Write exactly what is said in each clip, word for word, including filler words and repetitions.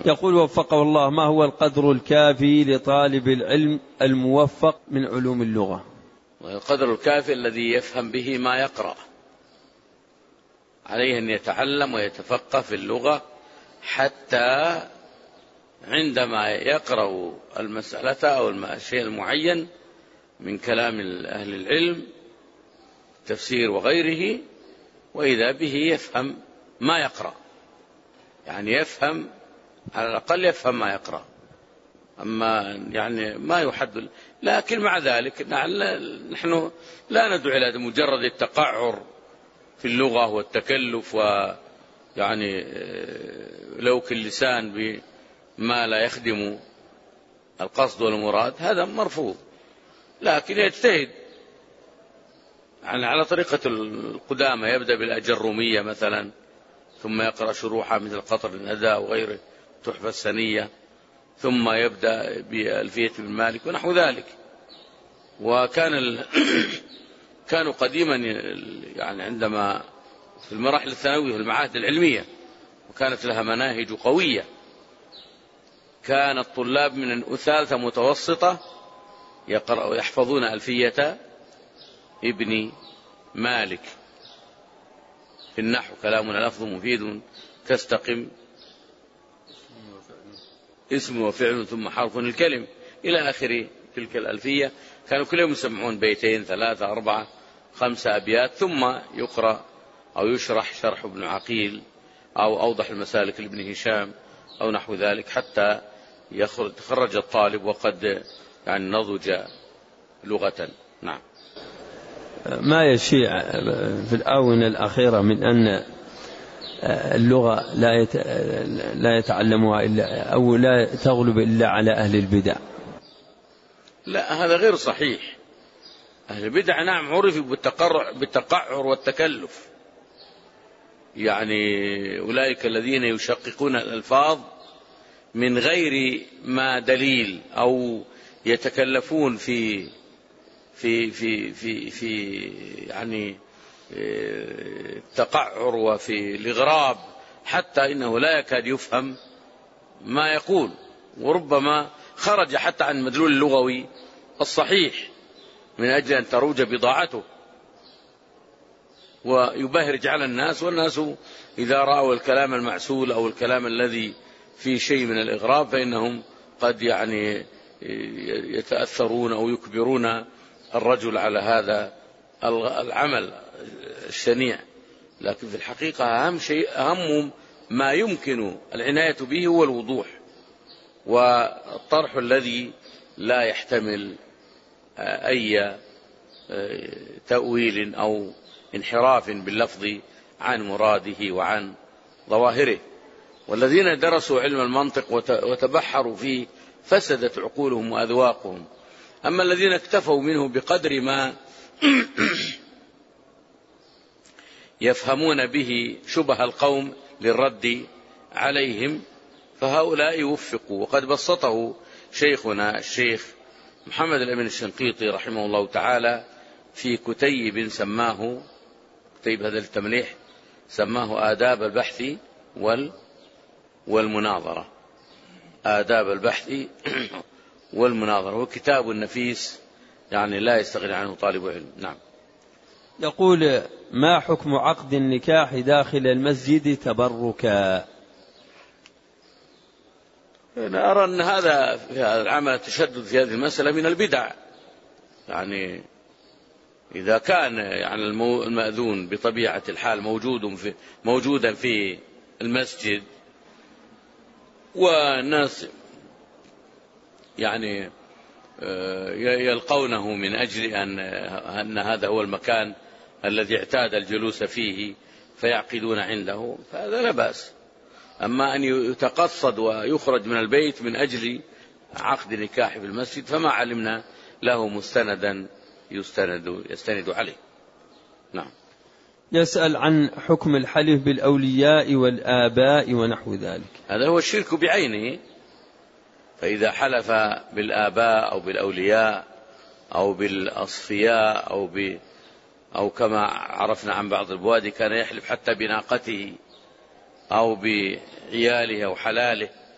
يقول وفقه الله: ما هو القدر الكافي لطالب العلم الموفق من علوم اللغة؟ القدر الكافي الذي يفهم به ما يقرأ، عليه أن يتعلم ويتفقه في اللغة حتى عندما يقرأ المسألة أو الشيء المعين من كلام أهل العلم تفسير وغيره، وإذا به يفهم ما يقرأ، يعني يفهم على الأقل يفهم ما يقرأ، أما يعني ما يحد. لكن مع ذلك نحن لا ندعو إلى مجرد التقعر في اللغة والتكلف ويعني لوك اللسان بما لا يخدم القصد والمراد، هذا مرفوض، لكن يجتهد يعني على طريقة القدامى، يبدأ بالأجرومية مثلا، ثم يقرأ شروحها مثل قطر الندى وغيره، تحفة السنية، ثم يبدأ بألفية ابن مالك ونحو ذلك. وكان ال... كانوا قديما يعني عندما في المراحل الثانوية في المعاهد العلمية وكانت لها مناهج قوية، كان الطلاب من ثالثة متوسطة يقرأ يحفظون ألفية ابن مالك في النحو: كلامنا لفظ مفيد كاستقم، اسم وفعل ثم حرف الكلم، إلى آخر تلك الألفية. كانوا كل يوم يسمعون بيتين ثلاثة أربعة خمسة أبيات، ثم يقرأ أو يشرح شرح ابن عقيل أو أوضح المسالك لابن هشام أو نحو ذلك، حتى يخرج الطالب وقد يعني نضج لغة. نعم. ما يشيع في الآونة الأخيرة من أن اللغة لا لا يتعلمها إلا أو لا تغلب إلا على أهل البدع؟ لا، هذا غير صحيح. أهل البدع نعم عرفوا بالتقعر والتكلف، يعني أولئك الذين يشققون الألفاظ من غير ما دليل، أو يتكلفون في في في في في يعني التقعر وفي الإغراب، حتى إنه لا يكاد يفهم ما يقول، وربما خرج حتى عن المدلول اللغوي الصحيح من أجل أن تروج بضاعته ويبهرج على الناس. والناس إذا رأوا الكلام المعسول أو الكلام الذي فيه شيء من الإغراب فإنهم قد يعني يتأثرون أو يكبرون الرجل على هذا العمل الشنيع. لكن في الحقيقة أهم شيء، أهم ما يمكن العناية به هو الوضوح والطرح الذي لا يحتمل أي تأويل أو انحراف باللفظ عن مراده وعن ظواهره. والذين درسوا علم المنطق وتبحروا فيه فسدت عقولهم وأذواقهم. أما الذين اكتفوا منه بقدر ما يفهمون به شبه القوم للرد عليهم فهؤلاء وفقوا. وقد بسطه شيخنا الشيخ محمد الأمين الشنقيطي رحمه الله تعالى في كتيب سماه، كتيب هذا التمليح سماه آداب البحث وال والمناظرة، آداب البحث والمناظرة، هو كتاب نفيس يعني لا يستغني عنه طالب علم. نعم. يقول: ما حكم عقد النكاح داخل المسجد تبركا؟ أنا أرى أن هذا في هذا العمل التشدد في هذه المسألة من البدع. يعني إذا كان يعني المأذون بطبيعة الحال موجود في موجودا في المسجد والناس يعني يلقونه من أجل أن أن هذا هو المكان الذي اعتاد الجلوس فيه فيعقدون عنده، فهذا لا بأس. أما أن يتقصد ويخرج من البيت من أجل عقد نكاح في المسجد فما علمنا له مستندا يستند يستند عليه. نعم. يسأل عن حكم الحلف بالأولياء والآباء ونحو ذلك. هذا هو الشرك بعينه. فإذا حلف بالآباء أو بالأولياء أو بالأصفياء أو ب أو كما عرفنا عن بعض البوادي كان يحلف حتى بناقته أو بعياله أو حلاله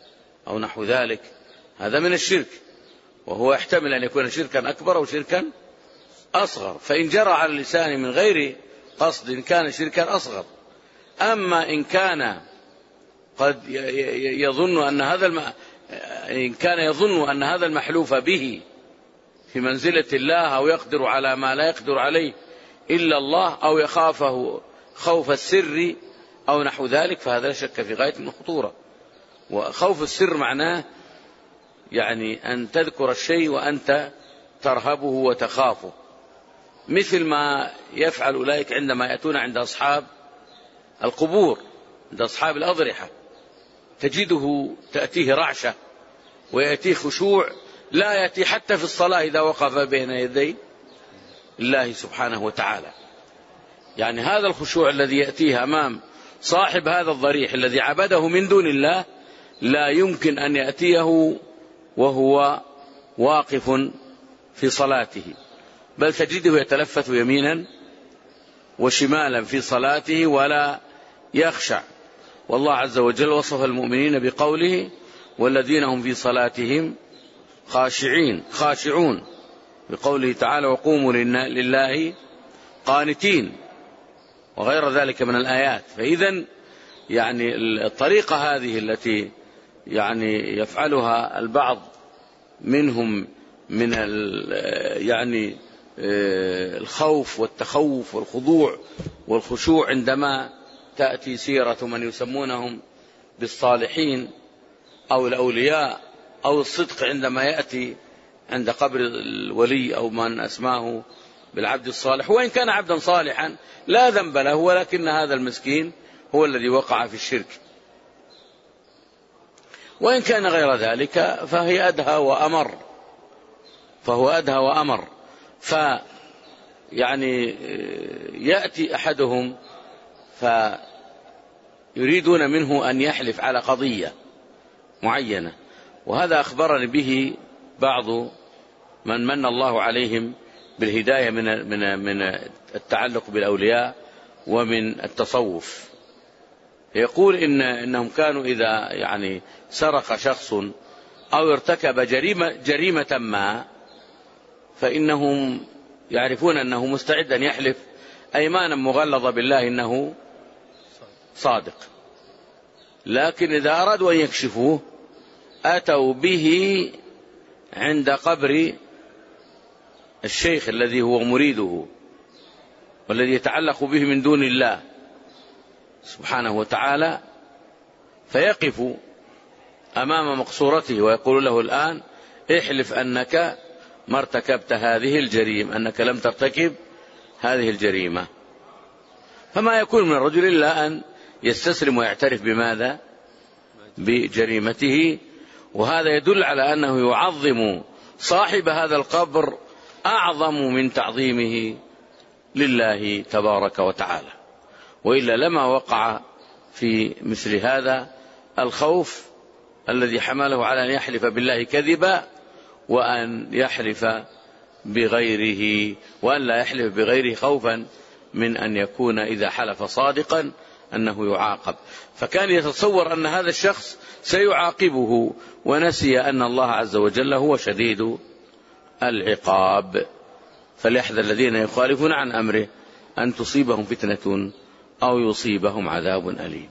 أو نحو ذلك، هذا من الشرك، وهو يحتمل أن يكون شركا أكبر أو شركا أصغر، فإن جرى على اللسان من غير قصد كان شركا أصغر. أما إن كان قد يظن أن هذا الم... إن كان يظن أن هذا المحلوف به في منزلة الله أو يقدر على ما لا يقدر عليه إلا الله، أو يخافه خوف السر أو نحو ذلك، فهذا لا شك في غاية من الخطورة. وخوف السر معناه يعني أن تذكر الشيء وأنت ترهبه وتخافه، مثل ما يفعل أولئك عندما يأتون عند أصحاب القبور، عند أصحاب الأضرحة، تجده تأتيه رعشة ويأتيه خشوع لا يأتي حتى في الصلاة إذا وقف بين يدي الله سبحانه وتعالى. يعني هذا الخشوع الذي يأتيه أمام صاحب هذا الضريح الذي عبده من دون الله لا يمكن أن يأتيه وهو واقف في صلاته، بل تجده يتلفت يمينا وشمالا في صلاته ولا يخشع. والله عز وجل وصف المؤمنين بقوله: والذين هم في صلاتهم خاشعين خاشعون، بقوله تعالى: وقوموا لله قانتين، وغير ذلك من الآيات. فإذا يعني الطريقة هذه التي يعني يفعلها البعض منهم من يعني الخوف والتخوف والخضوع والخشوع عندما تأتي سيرة من يسمونهم بالصالحين أو الأولياء أو الصدق، عندما يأتي عند قبر الولي أو من أسماه بالعبد الصالح، وإن كان عبدا صالحا لا ذنب له، ولكن هذا المسكين هو الذي وقع في الشرك. وإن كان غير ذلك فهي أدهى وأمر فهو أدهى وأمر فيعني يأتي أحدهم فيريدون منه أن يحلف على قضية معينة، وهذا أخبرني به بعض من من الله عليهم بالهداية من من من التعلق بالأولياء ومن التصوف. يقول إن إنهم كانوا إذا يعني سرق شخص أو ارتكب جريمة جريمة ما، فإنهم يعرفون أنه مستعد أن يحلف أيمانا مغلظة بالله إنه صادق، لكن إذا أرادوا أن يكشفوه أتوا به عند قبر الشيخ الذي هو مريده والذي يتعلق به من دون الله سبحانه وتعالى، فيقف أمام مقصورته ويقول له: الآن احلف أنك ما ارتكبت هذه الجريمة، أنك لم ترتكب هذه الجريمة. فما يكون من الرجل إلا أن يستسلم ويعترف بماذا؟ بجريمته. وهذا يدل على أنه يعظم صاحب هذا القبر أعظم من تعظيمه لله تبارك وتعالى، وإلا لما وقع في مثل هذا الخوف الذي حمله على أن يحلف بالله كذبا وأن يحلف بغيره، وأن لا يحلف بغيره خوفا من أن يكون إذا حلف صادقا أنه يعاقب. فكان يتصور أن هذا الشخص سيعاقبه ونسي أن الله عز وجل هو شديد العقاب. فليحذر الذين يخالفون عن أمره أن تصيبهم فتنة أو يصيبهم عذاب أليم.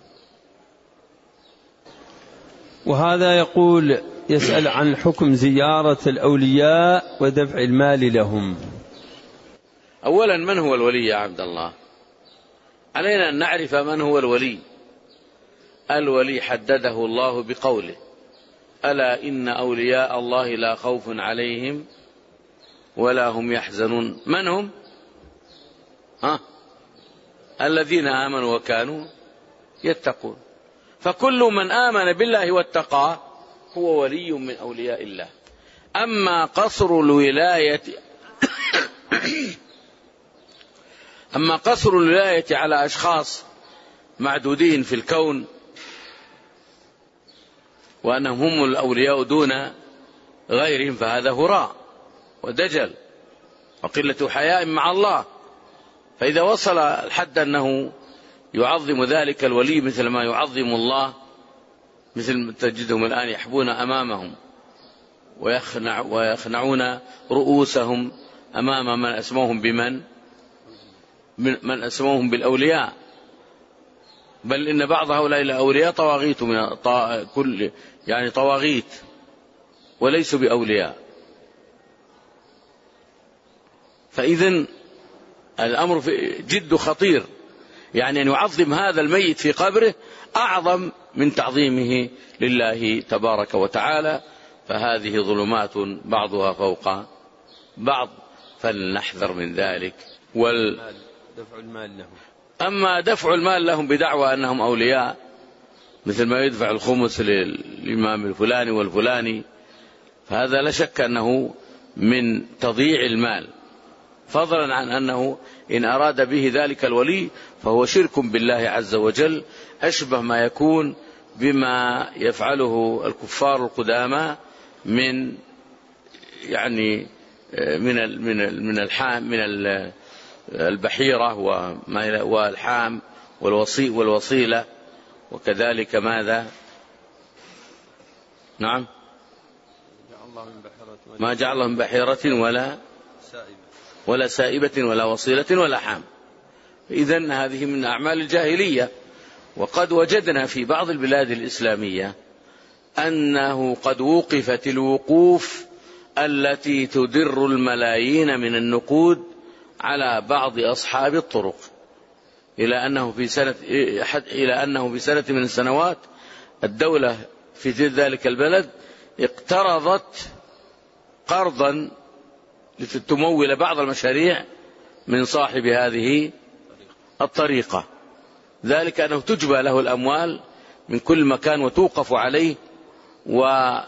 وهذا يقول يسأل عن حكم زيارة الأولياء ودفع المال لهم. أولا، من هو الولي يا عبد الله؟ علينا أن نعرف من هو الولي. الولي حدده الله بقوله: ألا إن أولياء الله لا خوف عليهم ولا هم يحزنون. من هم؟ ها؟ الذين آمنوا وكانوا يتقون. فكل من آمن بالله واتقى هو ولي من أولياء الله. أما قصر الولاية أما قصر الولاية على أشخاص معدودين في الكون وأنهم هم الأولياء دون غيرهم، فهذا هراء ودجل وقلة حياء مع الله. فإذا وصل الحد أنه يعظم ذلك الولي مثل ما يعظم الله مثل تجدهم الآن يحبون أمامهم ويخنع ويخنعون رؤوسهم أمام من أسموهم بمن من أسموهم بالأولياء، بل إن بعض هؤلاء الأولياء طواغيت من كل يعني طواغيت وليسوا بأولياء. فإذن الأمر جد خطير، يعني أن يعظم هذا الميت في قبره أعظم من تعظيمه لله تبارك وتعالى. فهذه ظلمات بعضها فوق بعض، فلنحذر من ذلك. وال... دفع المال لهم. أما دفع المال لهم بدعوى أنهم أولياء، مثل ما يدفع الخمس للإمام الفلاني والفلاني، فهذا لا شك أنه من تضييع المال، فضلا عن أنه إن أراد به ذلك الولي فهو شرك بالله عز وجل، أشبه ما يكون بما يفعله الكفار القدامى من يعني من من من الحام من البحيرة والحام والوصي والوصيلة، وكذلك ماذا؟ نعم، ما جعل من بحيرة ولا ولا سائبة ولا وصيلة ولا حام. إذن هذه من أعمال الجاهلية. وقد وجدنا في بعض البلاد الإسلامية أنه قد وقفت الوقوف التي تدر الملايين من النقود على بعض أصحاب الطرق، إلى أنه في سنة إلى أنه في سنة من السنوات الدولة في ذلك البلد اقترضت قرضا لتمول بعض المشاريع من صاحب هذه الطريقة، ذلك أنه تجبى له الأموال من كل مكان وتوقف عليه، و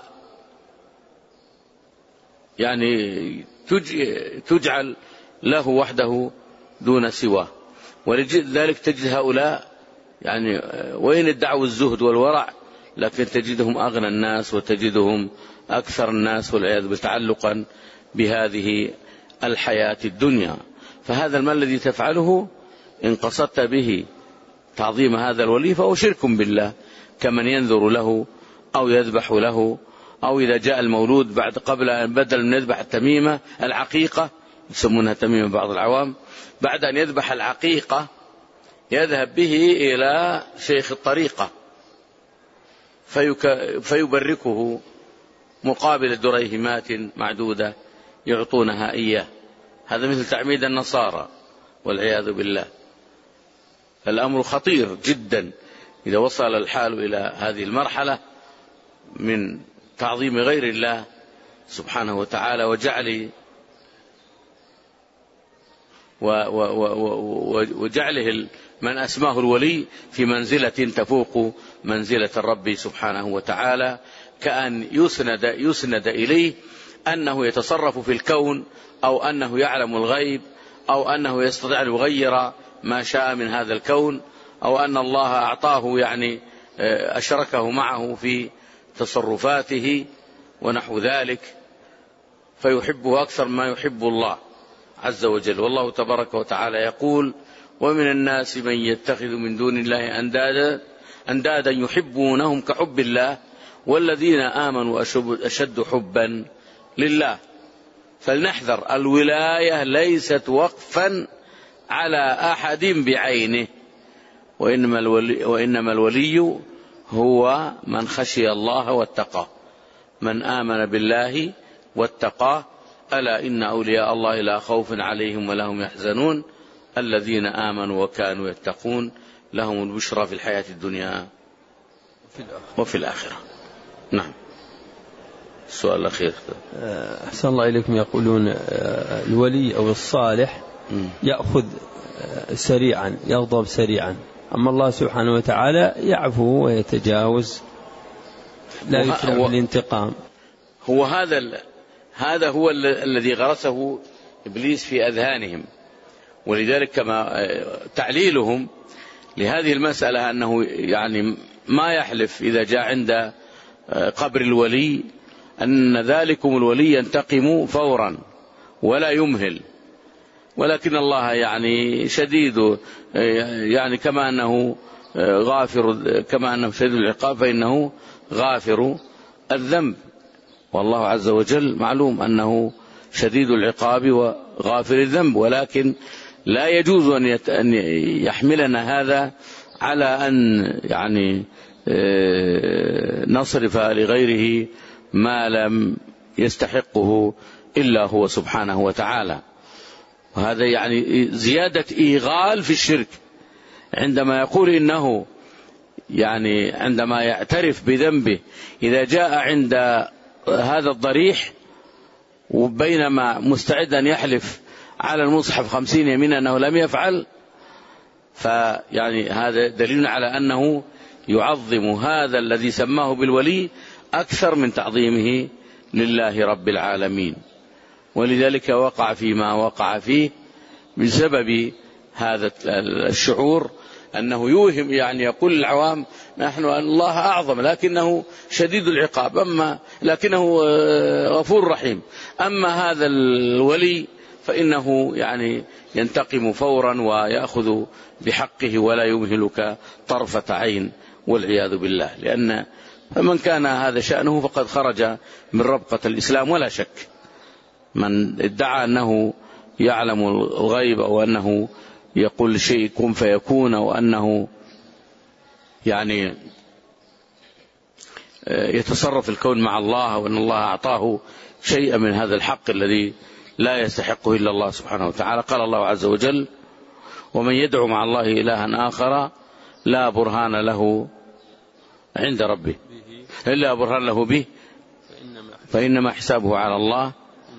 يعني تجعل له وحده دون سواه. ولذلك تجد هؤلاء يعني وين ادعوا الزهد والورع، لكن تجدهم أغنى الناس وتجدهم أكثر الناس والعياذ بالله تعلقا بهذه الحياة الدنيا. فهذا المال الذي تفعله إن قصدت به تعظيم هذا الولي فهو شرك بالله، كمن ينذر له أو يذبح له، أو إذا جاء المولود بعد قبل أن بدل من يذبح التميمة العقيقة، يسمونها تميمة بعض العوام، بعد أن يذبح العقيقة يذهب به إلى شيخ الطريقة فيبركه مقابل دريهمات معدودة يعطونها إياه. هذا مثل تعميد النصارى والعياذ بالله. الأمر خطير جدا إذا وصل الحال إلى هذه المرحلة من تعظيم غير الله سبحانه وتعالى وجعل وجعله من أسماه الولي في منزلة تفوق منزلة الرب سبحانه وتعالى، كأن يسند, يسند إليه أنه يتصرف في الكون، أو أنه يعلم الغيب، أو أنه يستطيع أن يغير ما شاء من هذا الكون، أو أن الله أعطاه يعني أشركه معه في تصرفاته ونحو ذلك، فيحبه أكثر ما يحب الله عز وجل. والله تبارك وتعالى يقول: ومن الناس من يتخذ من دون الله أندادا أندادا يحبونهم كحب الله والذين آمنوا أشد حبا لله. فلنحذر، الولاية ليست وقفا على أحد بعينه، وإنما الولي, وإنما الولي هو من خشي الله واتقى، من آمن بالله واتقاه. ألا إن أولياء الله لا خوف عليهم ولا هم يحزنون الذين آمنوا وكانوا يتقون لهم البشرى في الحياة الدنيا وفي الآخرة. نعم. السؤال الأخير. أحسن الله إليكم. يقولون الولي أو الصالح يأخذ سريعا، يغضب سريعا، أما الله سبحانه وتعالى يعفو ويتجاوز، لا يكره الانتقام. هو هذا هذا هو الذي غرسه إبليس في أذهانهم، ولذلك كما تعليلهم لهذه المسألة أنه يعني ما يحلف إذا جاء عند قبر الولي أن ذلكم الولي ينتقم فورا ولا يمهل، ولكن الله يعني شديد، يعني كما أنه غافر كما أنه شديد العقاب فإنه غافر الذنب، والله عز وجل معلوم أنه شديد العقاب وغافر الذنب، ولكن لا يجوز أن يحملنا هذا على أن يعني نصرف لغيره ما لم يستحقه إلا هو سبحانه وتعالى. وهذا يعني زيادة إيغال في الشرك، عندما يقول إنه يعني عندما يعترف بذنبه إذا جاء عند هذا الضريح وبينما مستعد أن يحلف على المصحف خمسين يمين أنه لم يفعل، فيعني هذا دليل على أنه يعظم هذا الذي سماه بالولي أكثر من تعظيمه لله رب العالمين، ولذلك وقع فيما وقع فيه بسبب هذا الشعور أنه يوهم، يعني يقول العوام نحن أن الله أعظم لكنه شديد العقاب، أما لكنه غفور رحيم، أما هذا الولي فإنه يعني ينتقم فورا ويأخذ بحقه ولا يمهلك طرفة عين والعياذ بالله، لأن من كان هذا شأنه فقد خرج من ربقة الإسلام ولا شك. من ادعى أنه يعلم الغيب أو أنه يقول شيء كن فيكون أو أنه يعني يتصرف الكون مع الله وأن الله أعطاه شيئا من هذا الحق الذي لا يستحقه إلا الله سبحانه وتعالى. قال الله عز وجل ومن يدعو مع الله إلها آخر لا برهان له عند ربه إلا برهان له به فإنما حسابه على الله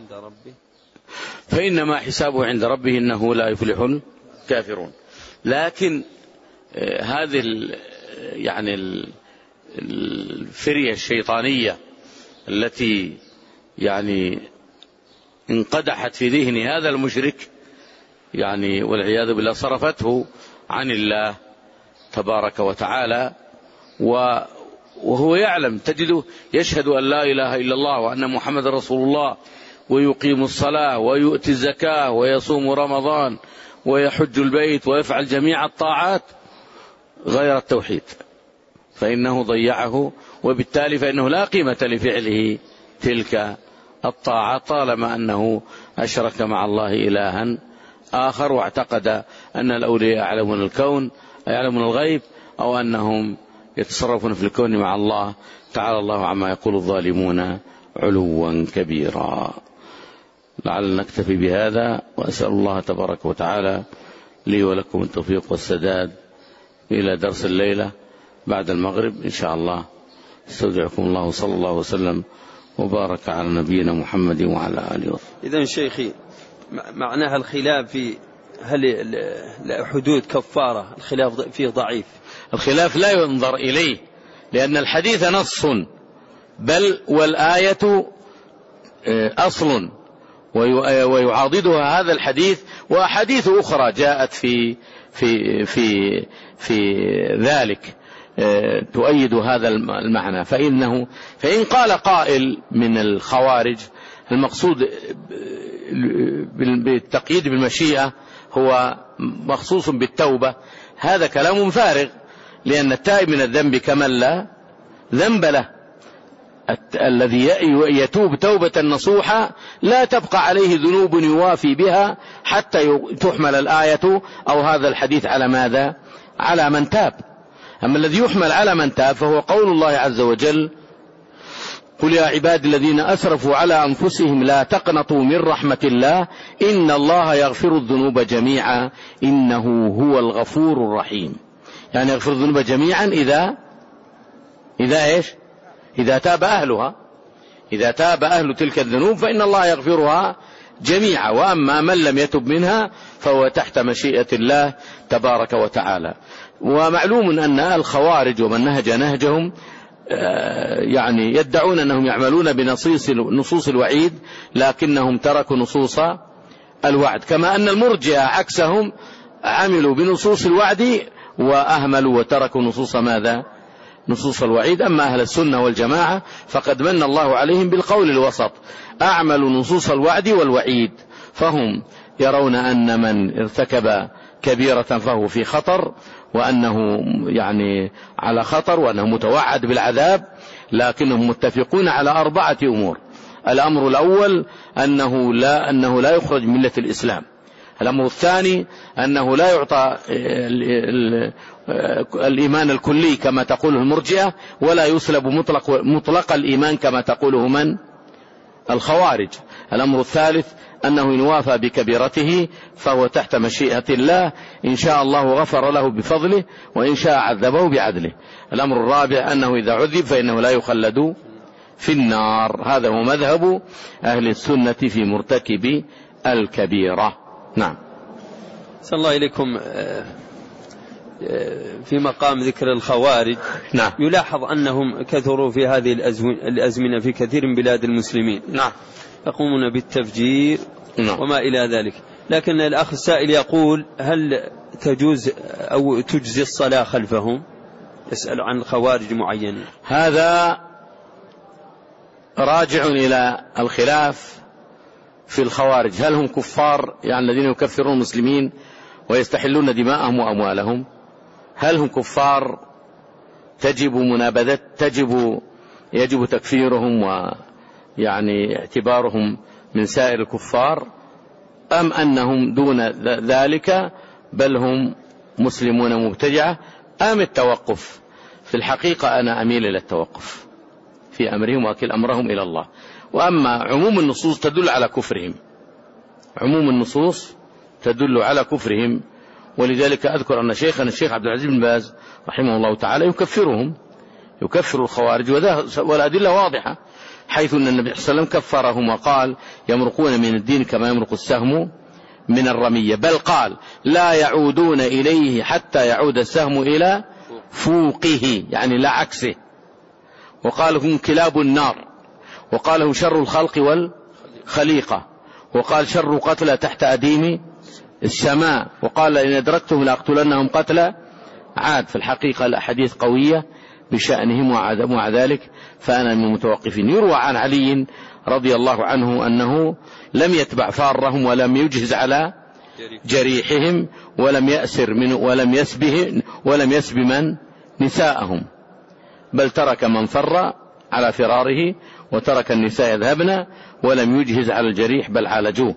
فإنما حسابه عند ربه إنه لا يفلح الكافرون. لكن هذه يعني الفرية الشيطانية التي يعني انقدحت في ذهن هذا المشرك يعني والعياذ بالله صرفته عن الله تبارك وتعالى، وهو يعلم تجده يشهد أن لا إله إلا الله وأن محمد رسول الله ويقيم الصلاة ويؤتي الزكاة ويصوم رمضان ويحج البيت ويفعل جميع الطاعات غير التوحيد، فإنه ضيعه، وبالتالي فإنه لا قيمة لفعله تلك الطاعة طالما أنه أشرك مع الله إلها آخر واعتقد أن الأولياء يعلمون الكون يعلمون الغيب أو أنهم يتصرفون في الكون مع الله. تعالى الله عما يقول الظالمون علوا كبيرا. لعل نكتفي بهذا، وأسأل الله تبارك وتعالى لي ولكم التوفيق والسداد إلى درس الليلة بعد المغرب إن شاء الله. استودعكم الله صلى الله وسلم وبارك على نبينا محمد وعلى آله وصحبه. إذن شيخي معناها الخلاف في هل حدود كفارة الخلاف فيه ضعيف؟ الخلاف لا ينظر إليه لأن الحديث نص بل والآية أصل ويعاضدها هذا الحديث وأحاديث أخرى جاءت في في في في ذلك تؤيد هذا المعنى. فإنه فإن قال قائل من الخوارج المقصود بالتقييد بالمشيئة هو مخصوص بالتوبة، هذا كلام فارغ، لأن التائب من الذنب كمن لا ذنب له. الذي يتوب توبة نصوحة لا تبقى عليه ذنوب يوافي بها حتى تحمل الآية أو هذا الحديث على ماذا؟ على من تاب. أما الذي يحمل على من تاب فهو قول الله عز وجل قل يا عبادي الذين أسرفوا على أنفسهم لا تقنطوا من رحمة الله إن الله يغفر الذنوب جميعا إنه هو الغفور الرحيم. يعني يغفر الذنوب جميعا إذا إذا إيش؟ إذا تاب أهلها. إذا تاب أهل تلك الذنوب فإن الله يغفرها جميعا، وأما من لم يتب منها فهو تحت مشيئة الله تبارك وتعالى. ومعلوم أن الخوارج ومن نهج نهجهم يعني يدعون أنهم يعملون بنصوص نصوص الوعيد لكنهم تركوا نصوص الوعد، كما أن المرجئة عكسهم عملوا بنصوص الوعد وأهملوا وتركوا نصوص ماذا؟ نصوص الوعيد. أما أهل السنة والجماعة فقد من الله عليهم بالقول الوسط، أعملوا نصوص الوعد والوعيد، فهم يرون أن من ارتكب كبيرة فهو في خطر وأنه يعني على خطر وأنه متوعد بالعذاب، لكنهم متفقون على أربعة أمور. الأمر الأول أنه لا, أنه لا يخرج من ملة الإسلام. الأمر الثاني أنه لا يعطى الإيمان الكلي كما تقوله المرجئة، ولا يسلب مطلق, مطلق الإيمان كما تقوله من الخوارج. الأمر الثالث أنه إن وافى بكبيرته فهو تحت مشيئة الله، إن شاء الله غفر له بفضله، وإن شاء عذبه بعدله. الأمر الرابع أنه إذا عذب فإنه لا يخلد في النار. هذا هو مذهب أهل السنة في مرتكب الكبيرة. نعم. صلى الله إليكم. في مقام ذكر الخوارج نعم. يلاحظ أنهم كثروا في هذه الأزمنة في كثير من بلاد المسلمين. نعم. يقومون بالتفجير نعم. وما إلى ذلك. لكن الأخ السائل يقول: هل تجوز أو تجزي الصلاة خلفهم؟ يسأل عن خوارج معينين. هذا راجع إلى الخلاف في الخوارج، هل هم كفار يعني الذين يكفرون المسلمين ويستحلون دماءهم وأموالهم؟ هل هم كفار تجب منابذة تجب يجب تكفيرهم ويعني اعتبارهم من سائر الكفار، أم أنهم دون ذلك بل هم مسلمون مبتدعة، أم التوقف؟ في الحقيقة أنا أميل إلى التوقف في أمرهم وأكل أمرهم إلى الله. وأما عموم النصوص تدل على كفرهم، عموم النصوص تدل على كفرهم، ولذلك أذكر أن شيخنا الشيخ عبد العزيز بن باز رحمه الله تعالى يكفرهم، يكفر الخوارج، والأدلة واضحة، حيث أن النبي صلى الله عليه وسلم كفرهم وقال: يمرقون من الدين كما يمرق السهم من الرمية، بل قال: لا يعودون إليه حتى يعود السهم إلى فوقه، يعني لا عكسه. وقال: هم كلاب النار، وقال: هم شر الخلق والخليقة، وقال: شر قتلى تحت أديم السماء، وقال: إن أدركتهم لأقتلنهم قتلى عاد. في الحقيقة الأحاديث قوية بشأنهم، ومع ذلك فأنا من المتوقفين. يروى عن علي رضي الله عنه أنه لم يتبع فارهم ولم يجهز على جريحهم ولم يأسر من ولم يسبه ولم يسب من نساءهم، بل ترك من فر على فراره وترك النساء يذهبن ولم يجهز على الجريح بل عالجوه.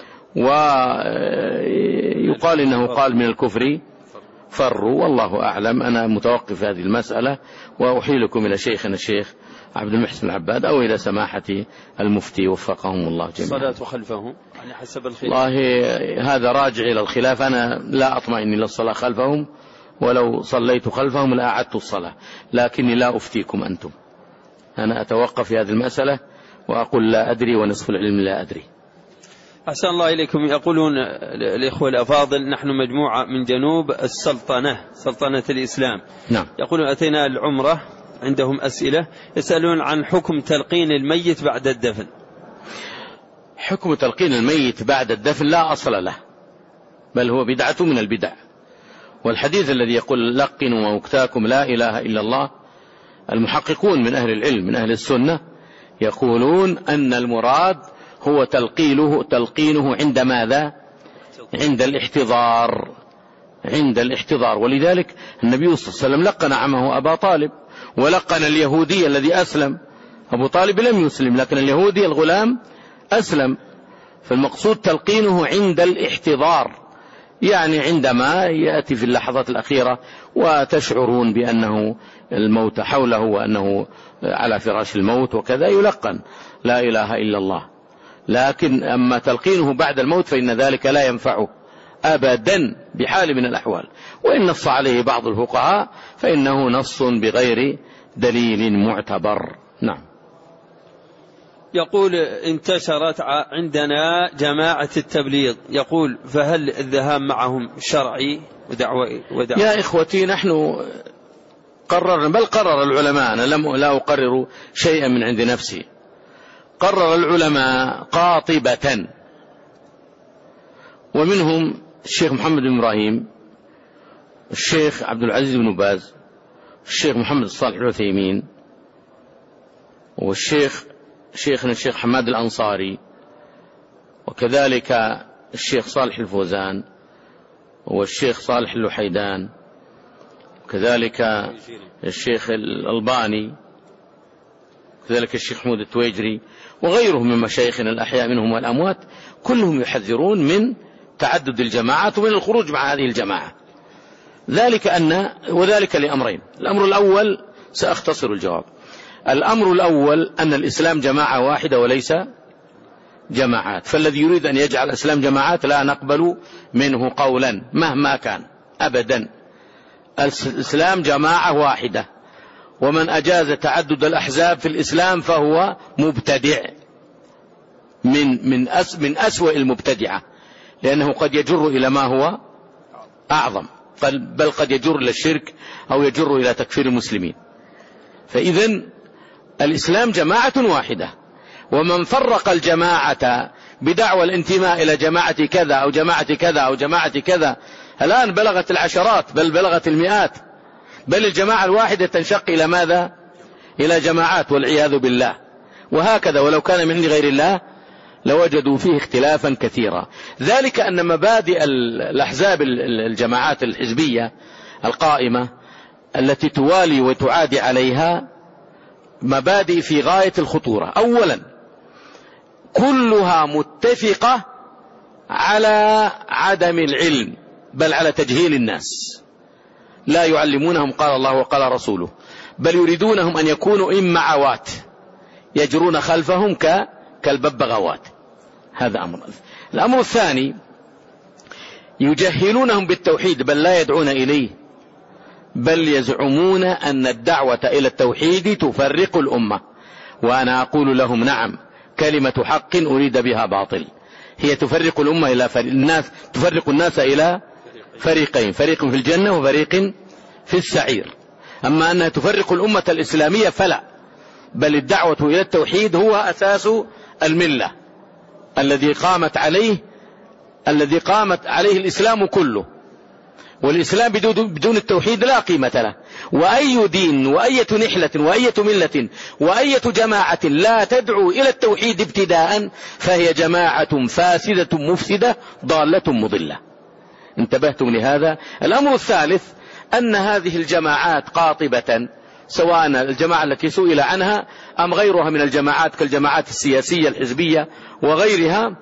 ويقال إنه قال من الكفر فروا، والله أعلم. أنا متوقف في هذه المسألة، وأحيلكم إلى شيخنا الشيخ عبد المحسن العباد أو إلى سماحة المفتي وفقهم الله جميعا. الصلاة خلفهم يعني حسب الخلاف، والله هذا راجع إلى الخلاف. أنا لا أطمئن إلى الصلاة خلفهم، ولو صليت خلفهم لأعدت الصلاة، لكني لا أفتيكم أنتم. أنا أتوقف في هذه المسألة وأقول لا أدري، ونصف العلم لا أدري. أحسن الله إليكم. يقولون الإخوة الأفاضل: نحن مجموعة من جنوب السلطنة، سلطنة الإسلام. نعم. يقولون أتينا العمرة، عندهم أسئلة، يسألون عن حكم تلقين الميت بعد الدفن. حكم تلقين الميت بعد الدفن لا أصل له، بل هو بدعة من البدع. والحديث الذي يقول: لقنوا ومكتاكم لا إله إلا الله، المحققون من أهل العلم من أهل السنة يقولون أن المراد هو تلقينه تلقينه عند ماذا؟ عند الاحتضار، عند الاحتضار. ولذلك النبي صلى الله عليه وسلم لقن عمه أبا طالب، ولقن اليهودي الذي أسلم. أبو طالب لم يسلم، لكن اليهودي الغلام أسلم. فالمقصود تلقينه عند الاحتضار، يعني عندما يأتي في اللحظات الأخيرة وتشعرون بأنه الموت حوله وأنه على فراش الموت وكذا، يلقن لا إله إلا الله. لكن أما تلقينه بعد الموت فإن ذلك لا ينفعه أبدا بحال من الأحوال، وإن نص عليه بعض الفقهاء فإنه نص بغير دليل معتبر. نعم. يقول: انتشرت عندنا جماعة التبليغ، يقول: فهل الذهاب معهم شرعي ودعوة, ودعوة؟ يا إخوتي، نحن قررنا، بل قرر العلماء، أنا لم لا أقرر شيئا من عند نفسي، قرر العلماء قاطبة، ومنهم الشيخ محمد بن إبراهيم، الشيخ عبد العزيز بن باز، الشيخ محمد الصالح العثيمين، والشيخ شيخنا الشيخ حماد الأنصاري، وكذلك الشيخ صالح الفوزان، والشيخ صالح اللحيدان، كذلك الشيخ الألباني، كذلك الشيخ حمود التويجري وغيرهم من مشايخنا الأحياء منهم والأموات، كلهم يحذرون من تعدد الجماعات ومن الخروج مع هذه الجماعة. ذلك أن وذلك لأمرين. الأمر الأول سأختصر الجواب. الأمر الأول أن الإسلام جماعة واحدة وليس جماعات، فالذي يريد أن يجعل الإسلام جماعات لا نقبل منه قولا مهما كان أبدا. الإسلام جماعة واحدة، ومن أجاز تعدد الأحزاب في الإسلام فهو مبتدع من من أس من أسوأ المبتدعة، لأنه قد يجر إلى ما هو أعظم، بل قد يجر إلى الشرك أو يجر إلى تكفير المسلمين. فإذن الإسلام جماعة واحدة، ومن فرق الجماعة بدعوى الانتماء إلى جماعة كذا أو جماعة كذا أو جماعة كذا الآن بلغت العشرات بل بلغت المئات، بل الجماعة الواحدة تنشق إلى ماذا؟ إلى جماعات والعياذ بالله. وهكذا ولو كان من غير الله لوجدوا فيه اختلافا كثيرا. ذلك أن مبادئ الأحزاب الجماعات الحزبية القائمة التي توالي وتعادي عليها مبادئ في غاية الخطورة. أولا كلها متفقة على عدم العلم، بل على تجهيل الناس، لا يعلمونهم قال الله وقال رسوله، بل يريدونهم أن يكونوا إمعوات يجرون خلفهم كالببغاوات. هذا أمر. الأمر الثاني يجهلونهم بالتوحيد بل لا يدعون إليه، بل يزعمون أن الدعوة إلى التوحيد تفرق الأمة، وأنا أقول لهم نعم، كلمة حق أريد بها باطل، هي تفرق الأمة إلى فريق الناس، تفرق الناس إلى فريقين، فريق في الجنة وفريق في السعير. أما أنها تفرق الأمة الإسلامية فلا، بل الدعوة إلى التوحيد هو أساس الملة الذي قامت عليه الذي قامت عليه الإسلام كله، والإسلام بدون التوحيد لا قيمة له. وأي دين وأية نحلة وأية ملة وأية جماعة لا تدعو إلى التوحيد ابتداء فهي جماعة فاسدة مفسدة ضالة مضلة. انتبهتم لهذا؟ الأمر الثالث أن هذه الجماعات قاطبة، سواء الجماعة التي سئل عنها أم غيرها من الجماعات كالجماعات السياسية الحزبية وغيرها،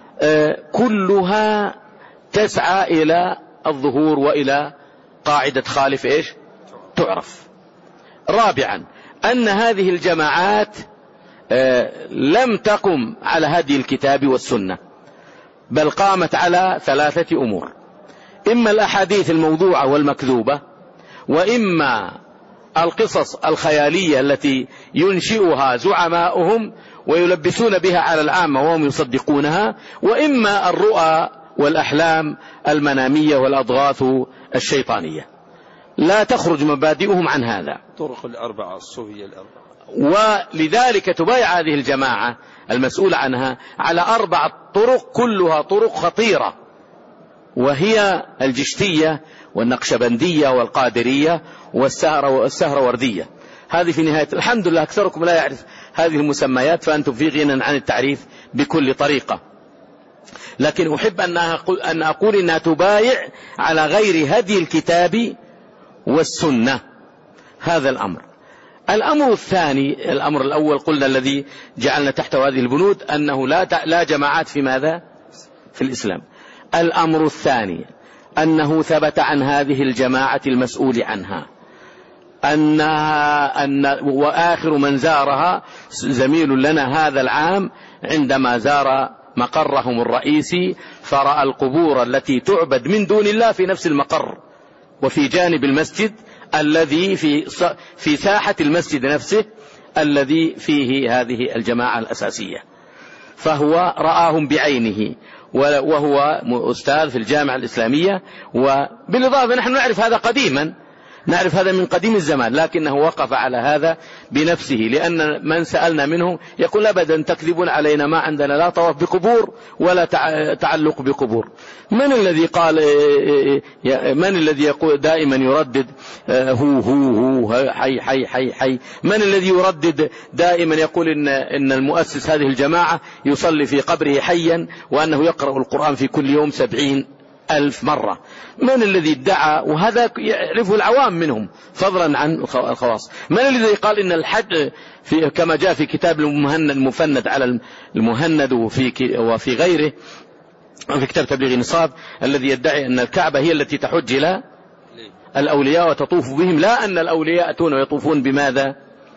كلها تسعى إلى الظهور وإلى قاعدة خالف إيش تعرف. رابعا أن هذه الجماعات لم تقم على هدي الكتاب والسنة، بل قامت على ثلاثة أمور: إما الأحاديث الموضوعة والمكذوبة، وإما القصص الخيالية التي ينشئها زعماؤهم ويلبسون بها على العامة وهم يصدقونها، وإما الرؤى والأحلام المنامية والأضغاث الشيطانية. لا تخرج مبادئهم عن هذا. طرق الأربعة الصوفية الأربعة. ولذلك تبايع هذه الجماعة المسؤول عنها على أربع طرق كلها طرق خطيرة، وهي الجشتية والنقشبندية والقادرية والسهروردية. هذه في نهاية الحمد لله أكثركم لا يعرف هذه المسميات، فأنتم في غنى عن التعريف بكل طريقة. لكن أحب أن أقول أنها تبايع على غير هدي الكتاب والسنة. هذا الأمر. الأمر الثاني، الأمر الأول قلنا الذي جعلنا تحت هذه البنود أنه لا لا جماعات في ماذا؟ في الإسلام. الأمر الثاني أنه ثبت عن هذه الجماعة المسؤول عنها أنها أن وآخر من زارها زميل لنا هذا العام عندما زار مقرهم الرئيسي، فرأى القبور التي تعبد من دون الله في نفس المقر وفي جانب المسجد الذي في في ساحة المسجد نفسه الذي فيه هذه الجماعة الأساسية، فهو رآهم بعينه وهو أستاذ في الجامعة الإسلامية. وبالإضافة نحن نعرف هذا قديما، نعرف هذا من قديم الزمان، لكنه وقف على هذا بنفسه، لأن من سألنا منه يقول أبدا تكذبون علينا، ما عندنا لا طواف بقبور ولا تعلق بقبور. من الذي قال من الذي يقول دائما يردد هو هو هو حي حي حي حي؟ من الذي يردد دائما يقول إن, إن المؤسس هذه الجماعة يصلي في قبره حيا، وأنه يقرأ القرآن في كل يوم سبعين ألف مرة. من الذي ادعى، وهذا يعرفه العوام منهم فضلا عن الخواص، من الذي قال إن الحج في كما جاء في كتاب المهند المفند على المهند وفي وفي غيره في كتاب تبليغ النصاب، الذي يدعي أن الكعبة هي التي تحج إلى الأولياء وتطوف بهم، لا أن الأولياء يأتون ويطوفون بماذا؟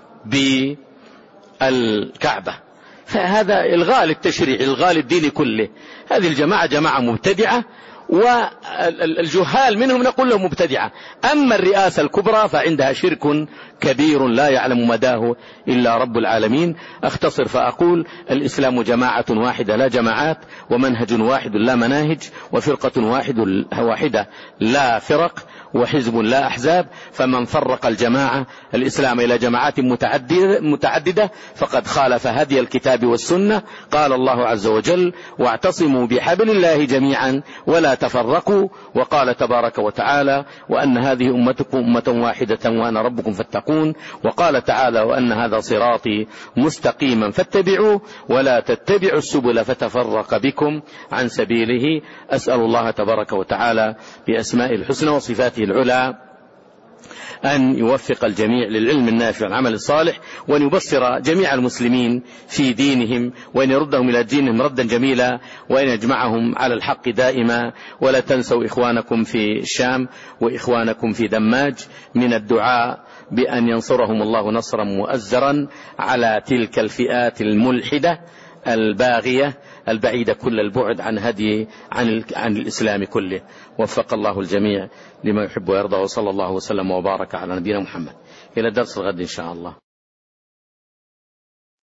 بالكعبة. فهذا إلغاء للتشريع، إلغاء للدين كله. هذه الجماعة جماعة مبتدعة، والجهال منهم نقول لهم مبتدعة. أما الرئاسة الكبرى فعندها شرك كبير لا يعلم مداه إلا رب العالمين. أختصر فأقول: الإسلام جماعة واحدة لا جماعات، ومنهج واحد لا مناهج، وفرقة واحد واحدة لا فرق، وحزب لا أحزاب. فمن فرق الجماعة الإسلام إلى جماعات متعددة, متعددة فقد خالف هدي الكتاب والسنة. قال الله عز وجل: واعتصموا بحبل الله جميعا ولا تفرقوا. وقال تبارك وتعالى: وأن هذه أمتكم أمة واحدة وأنا ربكم فاتقون. وقال تعالى: وأن هذا صراطي مستقيما فاتبعوه ولا تتبعوا السبل فتفرق بكم عن سبيله. أسأل الله تبارك وتعالى بأسماء الحسنى وصفاته العلى أن يوفق الجميع للعلم النافع والعمل الصالح، وأن يبصر جميع المسلمين في دينهم، وأن يردهم إلى دينهم ردا جميلا، وأن يجمعهم على الحق دائما. ولا تنسوا إخوانكم في الشام وإخوانكم في دماج من الدعاء بأن ينصرهم الله نصرا مؤزرا على تلك الفئات الملحدة الباغية البعيدة كل البعد عن هدي عن, عن الإسلام كله. وفق الله الجميع لما يحب ويرضى، وصلى الله وسلم وبارك على نبينا محمد. إلى درس الغد إن شاء الله.